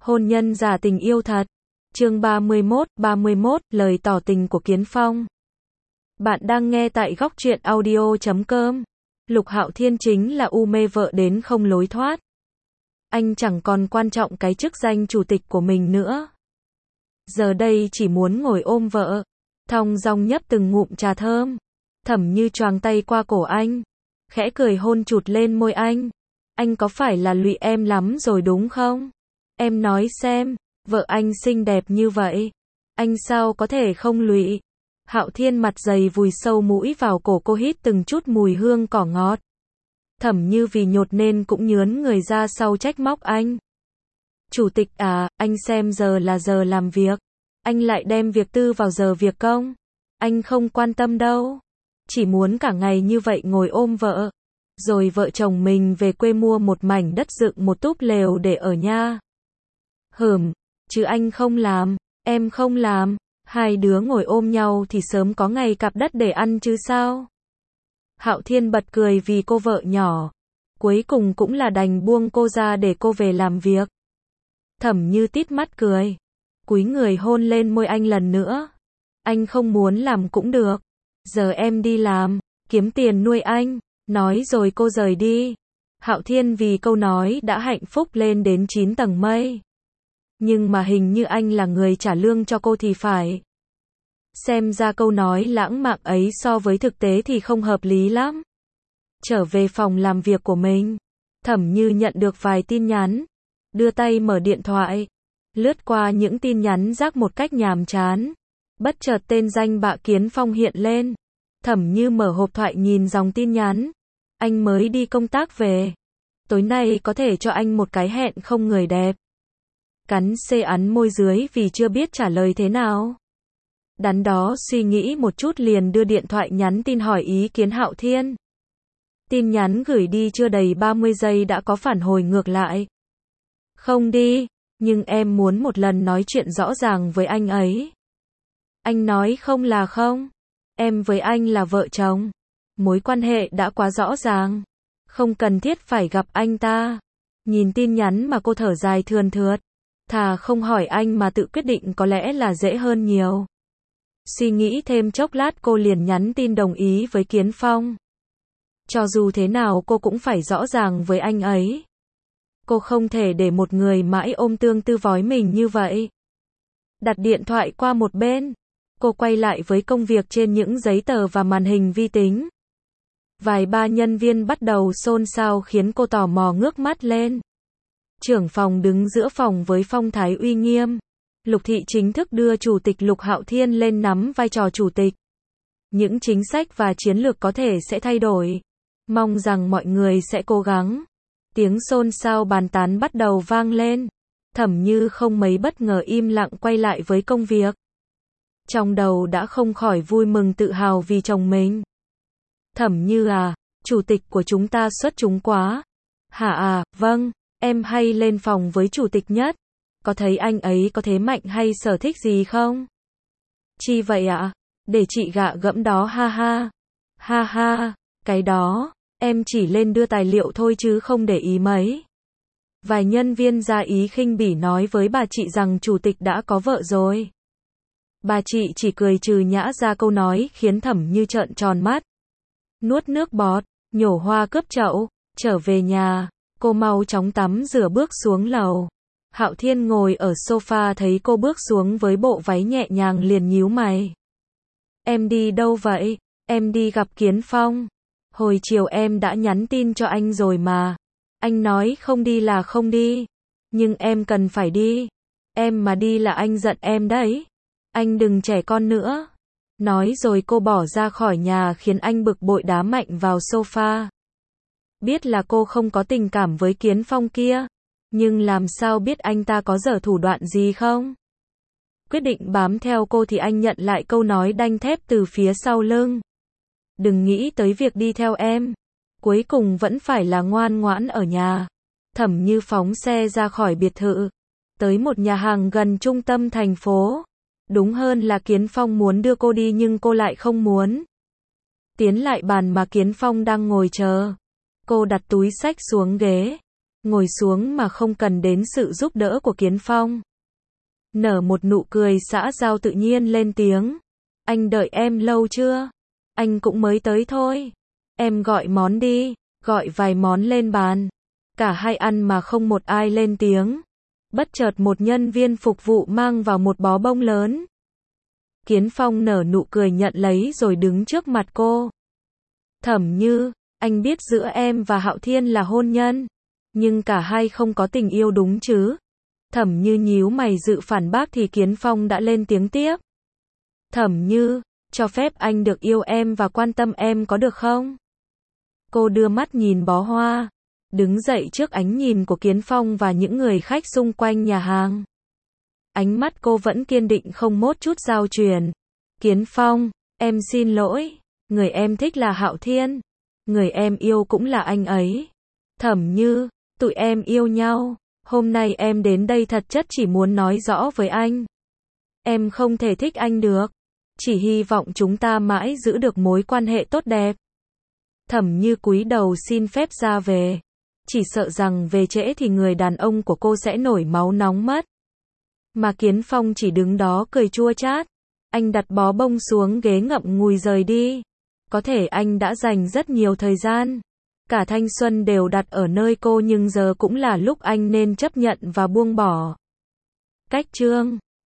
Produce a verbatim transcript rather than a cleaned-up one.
Hôn nhân giả tình yêu thật. Chương ba mươi mốt, ba mươi mốt, lời tỏ tình của Kiến Phong. Bạn đang nghe tại góc truyện audio chấm com. Lục Hạo Thiên chính là u mê vợ đến không lối thoát. Anh chẳng còn quan trọng cái chức danh chủ tịch của mình nữa. Giờ đây chỉ muốn ngồi ôm vợ, thong dong nhấp từng ngụm trà thơm. Thẩm Như choàng tay qua cổ anh, khẽ cười hôn chụt lên môi anh. Anh có phải là lụy em lắm rồi đúng không? Em nói xem, vợ anh xinh đẹp như vậy, anh sao có thể không lụy? Hạo Thiên mặt dày vùi sâu mũi vào cổ cô, hít từng chút mùi hương cỏ ngọt. Thẩm Như vì nhột nên cũng nhướn người ra sau trách móc anh. Chủ tịch à, anh xem giờ là giờ làm việc, anh lại đem việc tư vào giờ việc công. Anh không quan tâm đâu, chỉ muốn cả ngày như vậy ngồi ôm vợ, rồi vợ chồng mình về quê mua một mảnh đất dựng một túp lều để ở nha. Hừm, chứ anh không làm, em không làm, hai đứa ngồi ôm nhau thì sớm có ngày cặp đất để ăn chứ sao? Hạo Thiên bật cười vì cô vợ nhỏ, cuối cùng cũng là đành buông cô ra để cô về làm việc. Thẩm Như tít mắt cười, cúi người hôn lên môi anh lần nữa. Anh không muốn làm cũng được, giờ em đi làm, kiếm tiền nuôi anh, nói rồi cô rời đi. Hạo Thiên vì câu nói đã hạnh phúc lên đến chín tầng mây. Nhưng mà hình như anh là người trả lương cho cô thì phải. Xem ra câu nói lãng mạn ấy so với thực tế thì không hợp lý lắm. Trở về phòng làm việc của mình, Thẩm Như nhận được vài tin nhắn, đưa tay mở điện thoại, lướt qua những tin nhắn rác một cách nhàm chán. Bất chợt tên danh bạ Kiến Phong hiện lên. Thẩm Như mở hộp thoại nhìn dòng tin nhắn. Anh mới đi công tác về, tối nay có thể cho anh một cái hẹn không người đẹp. Cắn xê ắn môi dưới vì chưa biết trả lời thế nào. Đắn đó suy nghĩ một chút liền đưa điện thoại nhắn tin hỏi ý kiến Hạo Thiên. Tin nhắn gửi đi chưa đầy ba mươi giây đã có phản hồi ngược lại. Không đi, nhưng em muốn một lần nói chuyện rõ ràng với anh ấy. Anh nói không là không. Em với anh là vợ chồng. Mối quan hệ đã quá rõ ràng. Không cần thiết phải gặp anh ta. Nhìn tin nhắn mà cô thở dài thườn thượt. Thà không hỏi anh mà tự quyết định có lẽ là dễ hơn nhiều. Suy nghĩ thêm chốc lát cô liền nhắn tin đồng ý với Kiến Phong. Cho dù thế nào cô cũng phải rõ ràng với anh ấy. Cô không thể để một người mãi ôm tương tư vói mình như vậy. Đặt điện thoại qua một bên, cô quay lại với công việc trên những giấy tờ và màn hình vi tính. Vài ba nhân viên bắt đầu xôn xao khiến cô tò mò ngước mắt lên. Trưởng phòng đứng giữa phòng với phong thái uy nghiêm. Lục Thị chính thức đưa Chủ tịch Lục Hạo Thiên lên nắm vai trò chủ tịch. Những chính sách và chiến lược có thể sẽ thay đổi. Mong rằng mọi người sẽ cố gắng. Tiếng xôn xao bàn tán bắt đầu vang lên. Thẩm Như không mấy bất ngờ im lặng quay lại với công việc. Trong đầu đã không khỏi vui mừng tự hào vì chồng mình. Thẩm Như à, chủ tịch của chúng ta xuất chúng quá. Hả à, vâng, em hay lên phòng với chủ tịch nhất. Có thấy anh ấy có thế mạnh hay sở thích gì không? Chi vậy ạ? À? Để chị gạ gẫm đó ha ha. Ha ha, cái đó, em chỉ lên đưa tài liệu thôi chứ không để ý mấy. Vài nhân viên ra ý khinh bỉ nói với bà chị rằng chủ tịch đã có vợ rồi. Bà chị chỉ cười trừ nhã ra câu nói khiến Thẩm Như trợn tròn mắt. Nuốt nước bọt, nhổ hoa cướp chậu, trở về nhà, cô mau chóng tắm rửa bước xuống lầu. Hạo Thiên ngồi ở sofa thấy cô bước xuống với bộ váy nhẹ nhàng liền nhíu mày. Em đi đâu vậy? Em đi gặp Kiến Phong. Hồi chiều em đã nhắn tin cho anh rồi mà. Anh nói không đi là không đi. Nhưng em cần phải đi. Em mà đi là anh giận em đấy. Anh đừng trẻ con nữa. Nói rồi cô bỏ ra khỏi nhà khiến anh bực bội đá mạnh vào sofa. Biết là cô không có tình cảm với Kiến Phong kia. Nhưng làm sao biết anh ta có dở thủ đoạn gì không? Quyết định bám theo cô thì anh nhận lại câu nói đanh thép từ phía sau lưng. Đừng nghĩ tới việc đi theo em. Cuối cùng vẫn phải là ngoan ngoãn ở nhà. Thẩm Như phóng xe ra khỏi biệt thự. Tới một nhà hàng gần trung tâm thành phố. Đúng hơn là Kiến Phong muốn đưa cô đi nhưng cô lại không muốn. Tiến lại bàn mà Kiến Phong đang ngồi chờ. Cô đặt túi xách xuống ghế. ngồi xuống mà không cần đến sự giúp đỡ của Kiến Phong. Nở một nụ cười xã giao tự nhiên lên tiếng. Anh đợi em lâu chưa? Anh cũng mới tới thôi. Em gọi món đi, gọi vài món lên bàn. Cả hai ăn mà không một ai lên tiếng. Bất chợt một nhân viên phục vụ mang vào một bó bông lớn. Kiến Phong nở nụ cười nhận lấy rồi đứng trước mặt cô. Thẩm Như, anh biết giữa em và Hạo Thiên là hôn nhân, nhưng cả hai không có tình yêu đúng chứ? Thẩm Như nhíu mày dự phản bác thì Kiến Phong đã lên tiếng tiếp. Thẩm Như, cho phép anh được yêu em và quan tâm em có được không? Cô đưa mắt nhìn bó hoa, đứng dậy trước ánh nhìn của Kiến Phong và những người khách xung quanh nhà hàng. Ánh mắt cô vẫn kiên định không một chút dao chuyển. Kiến Phong, em xin lỗi, người em thích là Hạo Thiên, người em yêu cũng là anh ấy. Thẩm Như, tụi em yêu nhau, hôm nay em đến đây thật chất chỉ muốn nói rõ với anh. Em không thể thích anh được, chỉ hy vọng chúng ta mãi giữ được mối quan hệ tốt đẹp. Thẩm Như cúi đầu xin phép ra về, chỉ sợ rằng về trễ thì người đàn ông của cô sẽ nổi máu nóng mất. Mà Kiến Phong chỉ đứng đó cười chua chát. Anh đặt bó bông xuống ghế ngậm ngùi rời đi. Có thể anh đã dành rất nhiều thời gian, cả thanh xuân đều đặt ở nơi cô, nhưng giờ cũng là lúc anh nên chấp nhận và buông bỏ. Cách chương